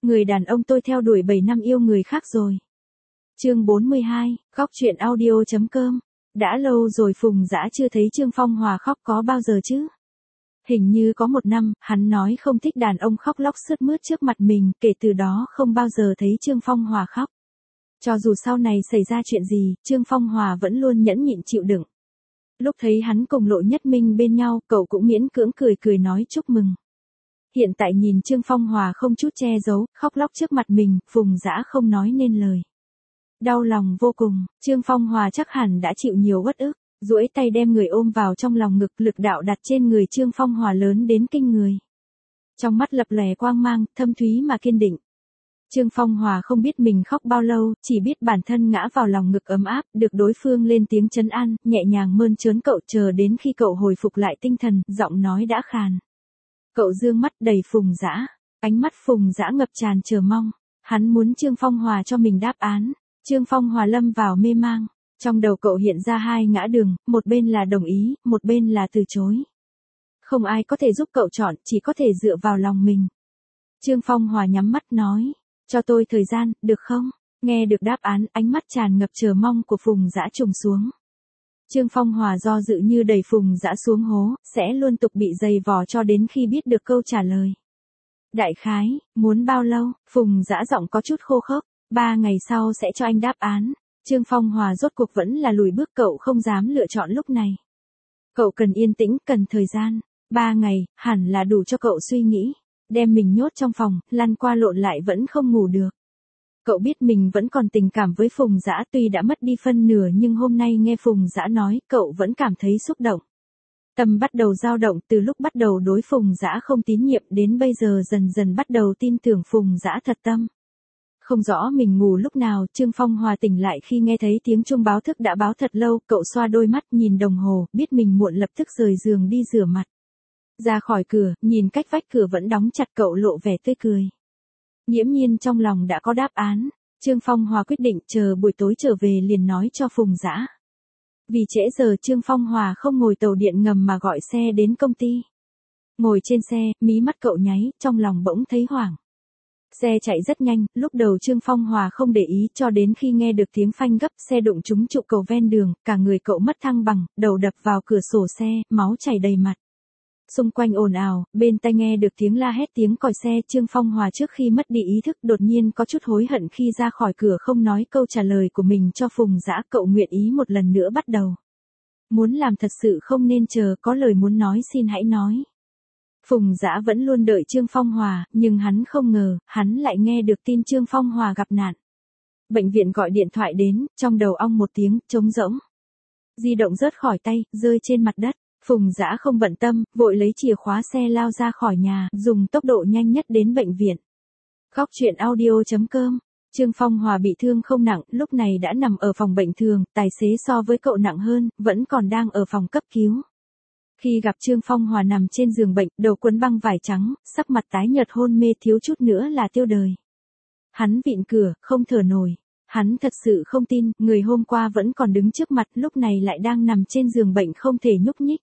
Người đàn ông tôi theo đuổi 7 năm yêu người khác rồi. Chương 42, Góc truyện audio.com. Đã lâu rồi Phùng Dã chưa thấy Trương Phong Hòa khóc có bao giờ chứ? Hình như có 1 năm, hắn nói không thích đàn ông khóc lóc sướt mướt trước mặt mình, kể từ đó không bao giờ thấy Trương Phong Hòa khóc. Cho dù sau này xảy ra chuyện gì, Trương Phong Hòa vẫn luôn nhẫn nhịn chịu đựng. Lúc thấy hắn cùng Lộ Nhất Minh bên nhau, cậu cũng miễn cưỡng cười nói chúc mừng. Hiện tại nhìn Trương Phong Hòa không chút che giấu, khóc lóc trước mặt mình, Phùng Dã không nói nên lời. Đau lòng vô cùng, Trương Phong Hòa chắc hẳn đã chịu nhiều uất ức, duỗi tay đem người ôm vào trong lòng ngực, lực đạo đặt trên người Trương Phong Hòa lớn đến kinh người. Trong mắt lập lòe quang mang, thâm thúy mà kiên định. Trương Phong Hòa không biết mình khóc bao lâu, chỉ biết bản thân ngã vào lòng ngực ấm áp, được đối phương lên tiếng trấn an, nhẹ nhàng mơn trớn cậu, chờ đến khi cậu hồi phục lại tinh thần, giọng nói đã khàn. Cậu dương mắt đầy Phùng Dã, ánh mắt Phùng Dã ngập tràn chờ mong, hắn muốn Trương Phong Hòa cho mình đáp án. Trương Phong Hòa lâm vào mê mang, trong đầu cậu hiện ra 2 ngã đường, một bên là đồng ý, một bên là từ chối. Không ai có thể giúp cậu chọn, chỉ có thể dựa vào lòng mình. Trương Phong Hòa nhắm mắt nói, cho tôi thời gian, được không? Nghe được đáp án, ánh mắt tràn ngập chờ mong của Phùng Dã trùng xuống. Trương Phong Hòa do dự như đẩy Phùng Dã xuống hố, sẽ luôn tục bị giày vò cho đến khi biết được câu trả lời. Đại khái, muốn bao lâu? Phùng Dã giọng có chút khô khốc. 3 ngày sau sẽ cho anh đáp án. Trương Phong Hòa rốt cuộc vẫn là lùi bước, cậu không dám lựa chọn lúc này. Cậu cần yên tĩnh, cần thời gian. 3 ngày, hẳn là đủ cho cậu suy nghĩ. Đem mình nhốt trong phòng, lăn qua lộn lại vẫn không ngủ được. Cậu biết mình vẫn còn tình cảm với Phùng Dã, tuy đã mất đi phân nửa nhưng hôm nay nghe Phùng Dã nói, cậu vẫn cảm thấy xúc động. Tâm bắt đầu dao động, từ lúc bắt đầu đối Phùng Dã không tín nhiệm đến bây giờ dần dần bắt đầu tin tưởng Phùng Dã thật tâm. Không rõ mình ngủ lúc nào, Trương Phong Hòa tỉnh lại khi nghe thấy tiếng chuông báo thức đã báo thật lâu, cậu xoa đôi mắt nhìn đồng hồ, biết mình muộn lập tức rời giường đi rửa mặt. Ra khỏi cửa, nhìn cách vách cửa vẫn đóng chặt, cậu lộ vẻ tươi cười. Nghiễm nhiên trong lòng đã có đáp án, Trương Phong Hòa quyết định chờ buổi tối trở về liền nói cho Phùng Dã. Vì trễ giờ Trương Phong Hòa không ngồi tàu điện ngầm mà gọi xe đến công ty. Ngồi trên xe, mí mắt cậu nháy, trong lòng bỗng thấy hoảng. Xe chạy rất nhanh, lúc đầu Trương Phong Hòa không để ý cho đến khi nghe được tiếng phanh gấp, xe đụng trúng trụ cầu ven đường, cả người cậu mất thăng bằng, đầu đập vào cửa sổ xe, máu chảy đầy mặt. Xung quanh ồn ào, bên tai nghe được tiếng la hét tiếng còi xe, Trương Phong Hòa trước khi mất đi ý thức đột nhiên có chút hối hận khi ra khỏi cửa không nói câu trả lời của mình cho Phùng Dã, cậu nguyện ý một lần nữa bắt đầu. Muốn làm thật sự không nên chờ, có lời muốn nói xin hãy nói. Phùng Dã vẫn luôn đợi Trương Phong Hòa, nhưng hắn không ngờ, hắn lại nghe được tin Trương Phong Hòa gặp nạn. Bệnh viện gọi điện thoại đến, trong đầu ong một tiếng, trống rỗng. Di động rớt khỏi tay, rơi trên mặt đất. Phùng Dã không bận tâm, vội lấy chìa khóa xe lao ra khỏi nhà, dùng tốc độ nhanh nhất đến bệnh viện. Góc truyện audio.com. Trương Phong Hòa bị thương không nặng, lúc này đã nằm ở phòng bệnh thường, tài xế so với cậu nặng hơn, vẫn còn đang ở phòng cấp cứu. Khi gặp Trương Phong Hòa nằm trên giường bệnh, đầu quấn băng vải trắng, sắc mặt tái nhợt hôn mê thiếu chút nữa là tiêu đời. Hắn vịn cửa, không thở nổi. Hắn thật sự không tin, người hôm qua vẫn còn đứng trước mặt, lúc này lại đang nằm trên giường bệnh không thể nhúc nhích.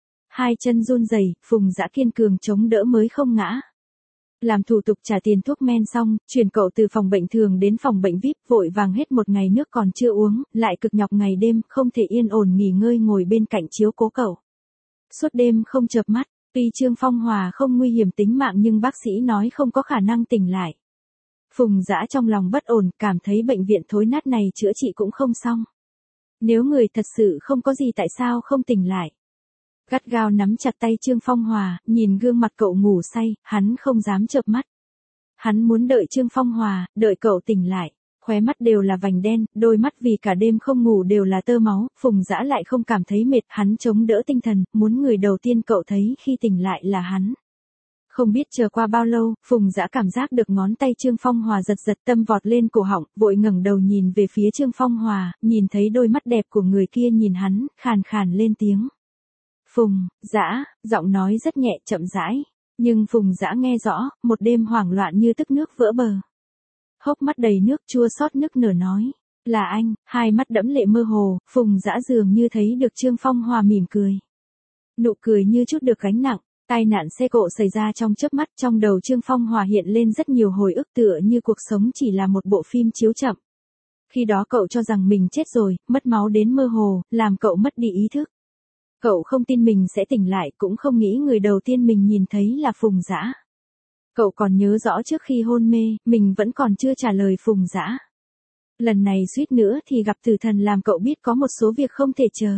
2 chân run rẩy, Phùng Dã kiên cường chống đỡ mới không ngã. Làm thủ tục trả tiền thuốc men xong, chuyển cậu từ phòng bệnh thường đến phòng bệnh VIP, vội vàng hết 1 ngày nước còn chưa uống, lại cực nhọc ngày đêm, không thể yên ổn nghỉ ngơi ngồi bên cạnh chiếu cố cậu. Suốt đêm không chợp mắt, tuy Trương Phong Hòa không nguy hiểm tính mạng nhưng bác sĩ nói không có khả năng tỉnh lại. Phùng Dã trong lòng bất ổn, cảm thấy bệnh viện thối nát này chữa trị cũng không xong. Nếu người thật sự không có gì tại sao không tỉnh lại. Gắt gao nắm chặt tay Trương Phong Hòa, nhìn gương mặt cậu ngủ say, hắn không dám chợp mắt. Hắn muốn đợi Trương Phong Hòa, đợi cậu tỉnh lại. Khóe mắt đều là vành đen, đôi mắt vì cả đêm không ngủ đều là tơ máu, Phùng Dã lại không cảm thấy mệt, hắn chống đỡ tinh thần, muốn người đầu tiên cậu thấy khi tỉnh lại là hắn. Không biết chờ qua bao lâu, Phùng Dã cảm giác được ngón tay Trương Phong Hòa giật giật, tâm vọt lên cổ họng, vội ngẩng đầu nhìn về phía Trương Phong Hòa, nhìn thấy đôi mắt đẹp của người kia nhìn hắn, khàn khàn lên tiếng. Phùng Dã, giọng nói rất nhẹ chậm rãi, nhưng Phùng Dã nghe rõ, một đêm hoảng loạn như tức nước vỡ bờ. Hốc mắt đầy nước chua xót nức nở nói, là anh, 2 mắt đẫm lệ mơ hồ, Phùng Dã dường như thấy được Trương Phong Hòa mỉm cười. Nụ cười như chút được gánh nặng, Tai nạn xe cộ xảy ra trong chớp mắt, trong đầu Trương Phong Hòa hiện lên rất nhiều hồi ức tựa như cuộc sống chỉ là một bộ phim chiếu chậm. Khi đó cậu cho rằng mình chết rồi, mất máu đến mơ hồ, làm cậu mất đi ý thức. Cậu không tin mình sẽ tỉnh lại, cũng không nghĩ người đầu tiên mình nhìn thấy là Phùng Dã. Cậu còn nhớ rõ trước khi hôn mê, mình vẫn còn chưa trả lời Phùng Dã. Lần này suýt nữa thì gặp tử thần làm cậu biết có một số việc không thể chờ.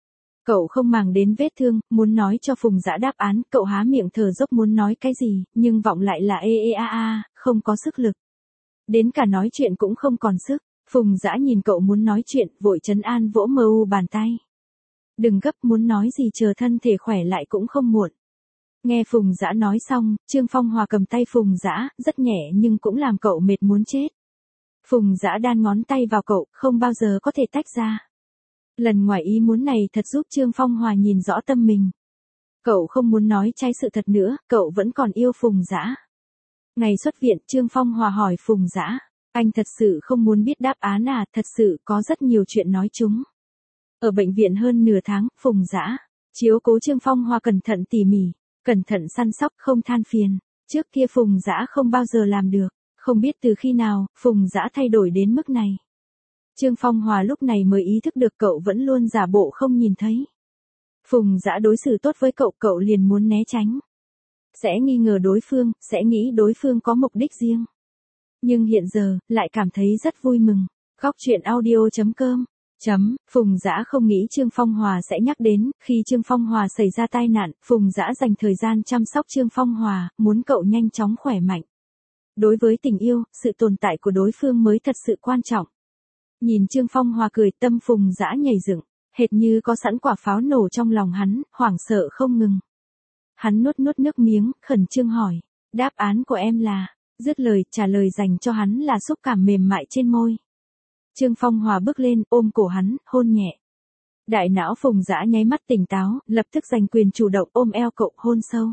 Cậu không màng đến vết thương, muốn nói cho Phùng Dã đáp án, cậu há miệng thở dốc muốn nói cái gì, nhưng vọng lại là ê ê a a, không có sức lực. Đến cả nói chuyện cũng không còn sức. Phùng Dã nhìn cậu muốn nói chuyện, vội trấn an vỗ mờ u bàn tay. Đừng gấp, muốn nói gì chờ thân thể khỏe lại cũng không muộn. Nghe Phùng Dã nói xong, Trương Phong Hòa cầm tay Phùng Dã, rất nhẹ nhưng cũng làm cậu mệt muốn chết. Phùng Dã đan ngón tay vào cậu, không bao giờ có thể tách ra. Lần ngoài ý muốn này thật giúp Trương Phong Hòa nhìn rõ tâm mình. Cậu không muốn nói trái sự thật nữa, cậu vẫn còn yêu Phùng Dã. Ngày xuất viện, Trương Phong Hòa hỏi Phùng Dã, anh thật sự không muốn biết đáp án à, thật sự có rất nhiều chuyện nói chung. Ở bệnh viện hơn nửa tháng, Phùng Dã chiếu cố Trương Phong Hòa cẩn thận tỉ mỉ, cẩn thận săn sóc, không than phiền. Trước kia Phùng Dã không bao giờ làm được, không biết từ khi nào, Phùng Dã thay đổi đến mức này. Trương Phong Hòa lúc này mới ý thức được cậu vẫn luôn giả bộ không nhìn thấy. Phùng Dã đối xử tốt với cậu, cậu liền muốn né tránh. Sẽ nghi ngờ đối phương, sẽ nghĩ đối phương có mục đích riêng. Nhưng hiện giờ, lại cảm thấy rất vui mừng. Góc truyện audio.com Phùng Dã không nghĩ Trương Phong Hòa sẽ nhắc đến, khi Trương Phong Hòa xảy ra tai nạn, Phùng Dã dành thời gian chăm sóc Trương Phong Hòa, muốn cậu nhanh chóng khỏe mạnh. Đối với tình yêu, sự tồn tại của đối phương mới thật sự quan trọng. Nhìn Trương Phong Hòa cười, tâm Phùng Dã nhảy dựng, hệt như có sẵn quả pháo nổ trong lòng hắn, hoảng sợ không ngừng. Hắn nuốt nước miếng, khẩn trương hỏi, đáp án của em là, dứt lời, trả lời dành cho hắn là xúc cảm mềm mại trên môi. Trương Phong Hòa bước lên, ôm cổ hắn, hôn nhẹ. Đại não Phùng Dã nháy mắt tỉnh táo, lập tức giành quyền chủ động ôm eo cậu, hôn sâu.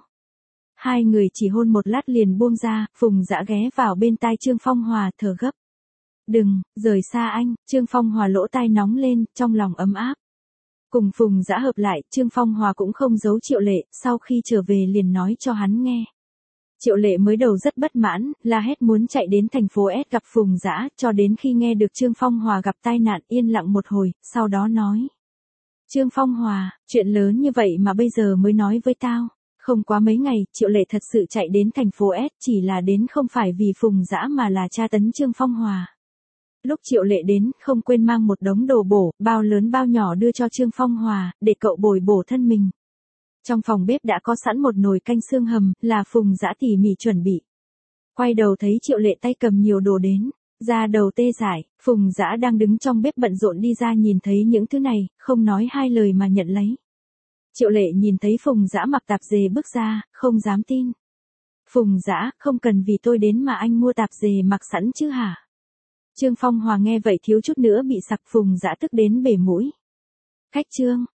Hai người chỉ hôn một lát liền buông ra, Phùng Dã ghé vào bên tai Trương Phong Hòa, thở gấp. Đừng, rời xa anh, Trương Phong Hòa lỗ tai nóng lên, trong lòng ấm áp. Cùng Phùng Dã hợp lại, Trương Phong Hòa cũng không giấu Triệu Lệ, sau khi trở về liền nói cho hắn nghe. Triệu Lệ mới đầu rất bất mãn, la hét muốn chạy đến thành phố S gặp Phùng Dã, cho đến khi nghe được Trương Phong Hòa gặp tai nạn yên lặng một hồi, sau đó nói. Trương Phong Hòa, chuyện lớn như vậy mà bây giờ mới nói với tao. Không quá mấy ngày, Triệu Lệ thật sự chạy đến thành phố S, chỉ là đến không phải vì Phùng Dã mà là tra tấn Trương Phong Hòa. Lúc Triệu Lệ đến, không quên mang một đống đồ bổ, bao lớn bao nhỏ đưa cho Trương Phong Hòa, để cậu bồi bổ thân mình. Trong phòng bếp đã có sẵn một nồi canh xương hầm, là Phùng Dã tỉ mỉ chuẩn bị. Quay đầu thấy Triệu Lệ tay cầm nhiều đồ đến, da đầu tê dại, Phùng Dã đang đứng trong bếp bận rộn đi ra nhìn thấy những thứ này, không nói hai lời mà nhận lấy. Triệu Lệ nhìn thấy Phùng Dã mặc tạp dề bước ra, không dám tin. Phùng Dã, không cần vì tôi đến mà anh mua tạp dề mặc sẵn chứ hả? Trương Phong Hòa nghe vậy thiếu chút nữa bị sặc, Phùng Dã tức đến bể mũi. Khách Trương,